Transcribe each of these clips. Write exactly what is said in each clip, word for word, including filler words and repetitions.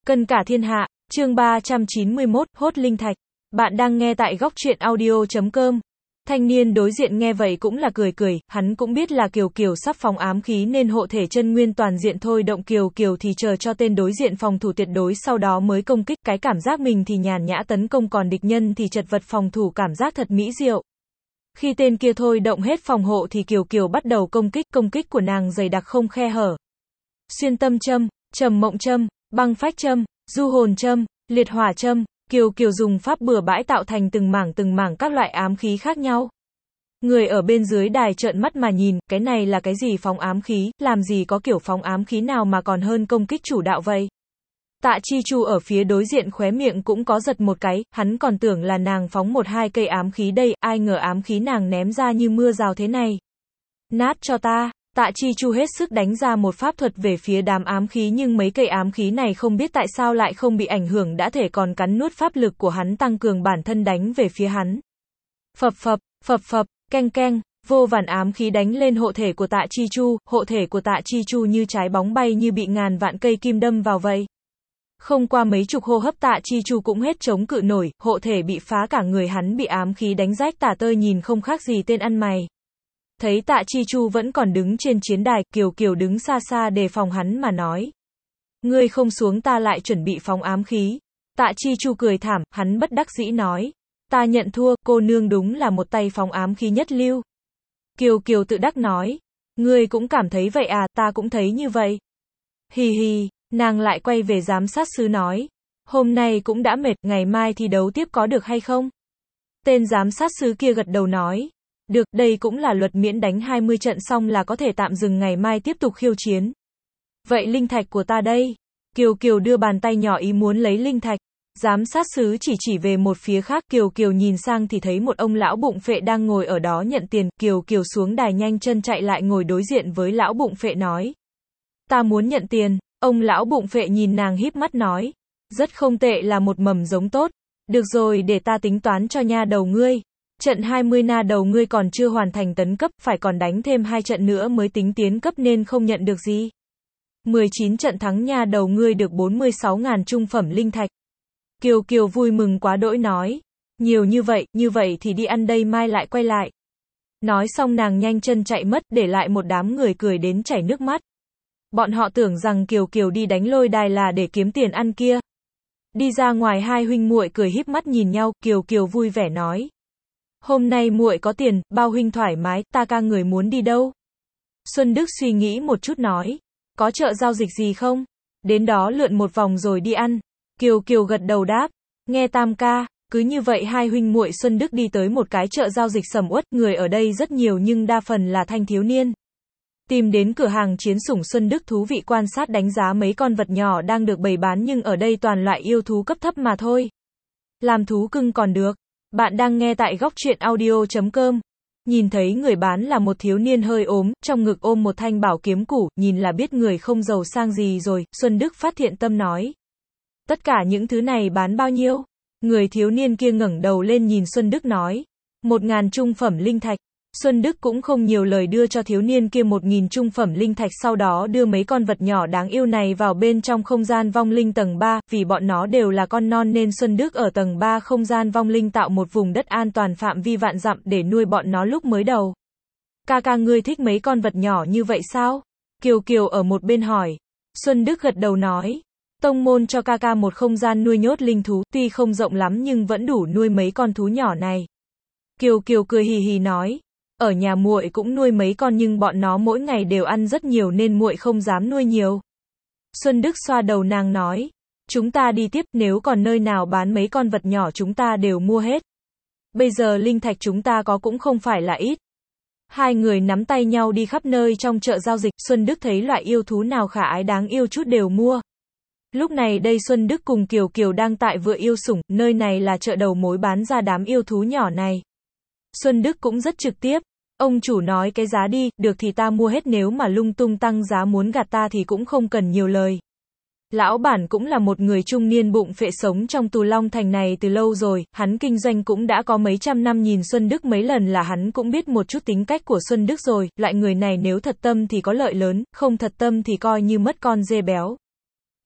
Cân cả thiên hạ, chương ba trăm chín mươi mốt, hốt linh thạch. Bạn đang nghe tại góc truyện audio chấm com. Thanh niên đối diện nghe vậy cũng là cười cười, hắn cũng biết là Kiều Kiều sắp phóng ám khí nên hộ thể chân nguyên toàn diện thôi động Kiều Kiều thì chờ cho tên đối diện phòng thủ tuyệt đối sau đó mới công kích, cái cảm giác mình thì nhàn nhã tấn công còn địch nhân thì chật vật phòng thủ cảm giác thật mỹ diệu. Khi tên kia thôi động hết phòng hộ thì Kiều Kiều bắt đầu công kích, công kích của nàng dày đặc không khe hở. Xuyên tâm châm, trầm mộng châm, băng phách châm, du hồn châm, liệt hỏa châm, Kiều Kiều dùng pháp bừa bãi tạo thành từng mảng từng mảng các loại ám khí khác nhau. Người ở bên dưới đài trợn mắt mà nhìn, cái này là cái gì phóng ám khí, làm gì có kiểu phóng ám khí nào mà còn hơn công kích chủ đạo vậy. Tạ Chi Chu ở phía đối diện khóe miệng cũng có giật một cái, hắn còn tưởng là nàng phóng một hai cây ám khí đây, ai ngờ ám khí nàng ném ra như mưa rào thế này. Nát cho ta. Tạ Chi Chu hết sức đánh ra một pháp thuật về phía đám ám khí nhưng mấy cây ám khí này không biết tại sao lại không bị ảnh hưởng đã thể còn cắn nuốt pháp lực của hắn tăng cường bản thân đánh về phía hắn. Phập phập, phập phập, keng keng, vô vàn ám khí đánh lên hộ thể của Tạ Chi Chu, hộ thể của Tạ Chi Chu như trái bóng bay như bị ngàn vạn cây kim đâm vào vậy. Không qua mấy chục hô hấp Tạ Chi Chu cũng hết chống cự nổi, hộ thể bị phá cả người hắn bị ám khí đánh rách tả tơi nhìn không khác gì tên ăn mày. Thấy Tạ Chi Chu vẫn còn đứng trên chiến đài, Kiều Kiều đứng xa xa đề phòng hắn mà nói. Ngươi không xuống ta lại chuẩn bị phóng ám khí. Tạ Chi Chu cười thảm, hắn bất đắc dĩ nói. Ta nhận thua, cô nương đúng là một tay phóng ám khí nhất lưu. Kiều Kiều tự đắc nói. Ngươi cũng cảm thấy vậy à, ta cũng thấy như vậy. Hì hì, nàng lại quay về giám sát sứ nói. Hôm nay cũng đã mệt, ngày mai thi đấu tiếp có được hay không? Tên giám sát sứ kia gật đầu nói. Được, đây cũng là luật miễn đánh hai mươi trận xong là có thể tạm dừng ngày mai tiếp tục khiêu chiến. Vậy linh thạch của ta đây? Kiều Kiều đưa bàn tay nhỏ ý muốn lấy linh thạch. Giám sát sứ chỉ chỉ về một phía khác, Kiều Kiều nhìn sang thì thấy một ông lão bụng phệ đang ngồi ở đó nhận tiền, Kiều Kiều xuống đài nhanh chân chạy lại ngồi đối diện với lão bụng phệ nói. Ta muốn nhận tiền, ông lão bụng phệ nhìn nàng híp mắt nói. Rất không tệ là một mầm giống tốt. Được rồi để ta tính toán cho nha đầu ngươi. Trận hai mươi na đầu ngươi còn chưa hoàn thành tấn cấp, phải còn đánh thêm hai trận nữa mới tính tiến cấp nên không nhận được gì. mười chín trận thắng nha đầu ngươi được bốn mươi sáu ngàn trung phẩm linh thạch. Kiều Kiều vui mừng quá đỗi nói. Nhiều như vậy, như vậy thì đi ăn đây mai lại quay lại. Nói xong nàng nhanh chân chạy mất để lại một đám người cười đến chảy nước mắt. Bọn họ tưởng rằng Kiều Kiều đi đánh lôi đài là để kiếm tiền ăn kia. Đi ra ngoài hai huynh muội cười híp mắt nhìn nhau, Kiều Kiều vui vẻ nói. Hôm nay muội có tiền, bao huynh thoải mái, ta ca người muốn đi đâu? Xuân Đức suy nghĩ một chút nói. Có chợ giao dịch gì không? Đến đó lượn một vòng rồi đi ăn. Kiều Kiều gật đầu đáp. Nghe tam ca, cứ như vậy hai huynh muội Xuân Đức đi tới một cái chợ giao dịch sầm uất, người ở đây rất nhiều nhưng đa phần là thanh thiếu niên. Tìm đến cửa hàng chiến sủng Xuân Đức thú vị quan sát đánh giá mấy con vật nhỏ đang được bày bán nhưng ở đây toàn loại yêu thú cấp thấp mà thôi. Làm thú cưng còn được. Bạn đang nghe tại góc truyện audio chấm com. Nhìn thấy người bán là một thiếu niên hơi ốm, trong ngực ôm một thanh bảo kiếm củ, nhìn là biết người không giàu sang gì rồi, Xuân Đức phát thiện tâm nói. Tất cả những thứ này bán bao nhiêu? Người thiếu niên kia ngẩng đầu lên nhìn Xuân Đức nói. Một ngàn trung phẩm linh thạch. Xuân Đức cũng không nhiều lời đưa cho thiếu niên kia một nghìn trung phẩm linh thạch sau đó đưa mấy con vật nhỏ đáng yêu này vào bên trong không gian vong linh tầng ba, vì bọn nó đều là con non nên Xuân Đức ở tầng ba không gian vong linh tạo một vùng đất an toàn phạm vi vạn dặm để nuôi bọn nó lúc mới đầu. Ca ca ngươi thích mấy con vật nhỏ như vậy sao? Kiều Kiều ở một bên hỏi. Xuân Đức gật đầu nói. Tông môn cho ca ca một không gian nuôi nhốt linh thú, tuy không rộng lắm nhưng vẫn đủ nuôi mấy con thú nhỏ này. Kiều Kiều cười hì hì nói. Ở nhà muội cũng nuôi mấy con nhưng bọn nó mỗi ngày đều ăn rất nhiều nên muội không dám nuôi nhiều. Xuân Đức xoa đầu nàng nói. Chúng ta đi tiếp, nếu còn nơi nào bán mấy con vật nhỏ chúng ta đều mua hết. Bây giờ linh thạch chúng ta có cũng không phải là ít. Hai người nắm tay nhau đi khắp nơi trong chợ giao dịch, Xuân Đức thấy loại yêu thú nào khả ái đáng yêu chút đều mua. Lúc này đây Xuân Đức cùng Kiều Kiều đang tại vựa yêu sủng, nơi này là chợ đầu mối bán ra đám yêu thú nhỏ này. Xuân Đức cũng rất trực tiếp. Ông chủ nói cái giá đi, được thì ta mua hết nếu mà lung tung tăng giá muốn gạt ta thì cũng không cần nhiều lời. Lão bản cũng là một người trung niên bụng phệ sống trong Tù Long Thành này từ lâu rồi, hắn kinh doanh cũng đã có mấy trăm năm nhìn Xuân Đức mấy lần là hắn cũng biết một chút tính cách của Xuân Đức rồi, loại người này nếu thật tâm thì có lợi lớn, không thật tâm thì coi như mất con dê béo.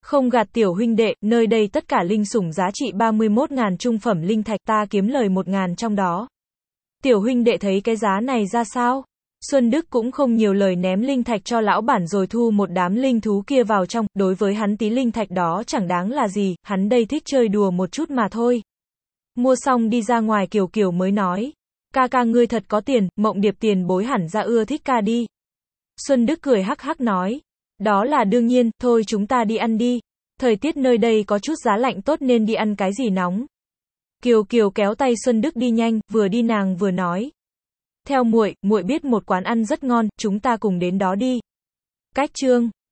Không gạt tiểu huynh đệ, nơi đây tất cả linh sủng giá trị ba mươi mốt ngàn trung phẩm linh thạch, ta kiếm lời một ngàn trong đó. Tiểu huynh đệ thấy cái giá này ra sao? Xuân Đức cũng không nhiều lời ném linh thạch cho lão bản rồi thu một đám linh thú kia vào trong, đối với hắn tí linh thạch đó chẳng đáng là gì, hắn đây thích chơi đùa một chút mà thôi. Mua xong đi ra ngoài Kiều Kiều mới nói, ca ca ngươi thật có tiền, Mộng Điệp tiền bối hẳn ra ưa thích ca đi. Xuân Đức cười hắc hắc nói, đó là đương nhiên, thôi chúng ta đi ăn đi. Thời tiết nơi đây có chút giá lạnh tốt nên đi ăn cái gì nóng. Kiều Kiều kéo tay Xuân Đức đi nhanh, vừa đi nàng vừa nói, theo muội, muội biết một quán ăn rất ngon, chúng ta cùng đến đó đi. Cách chương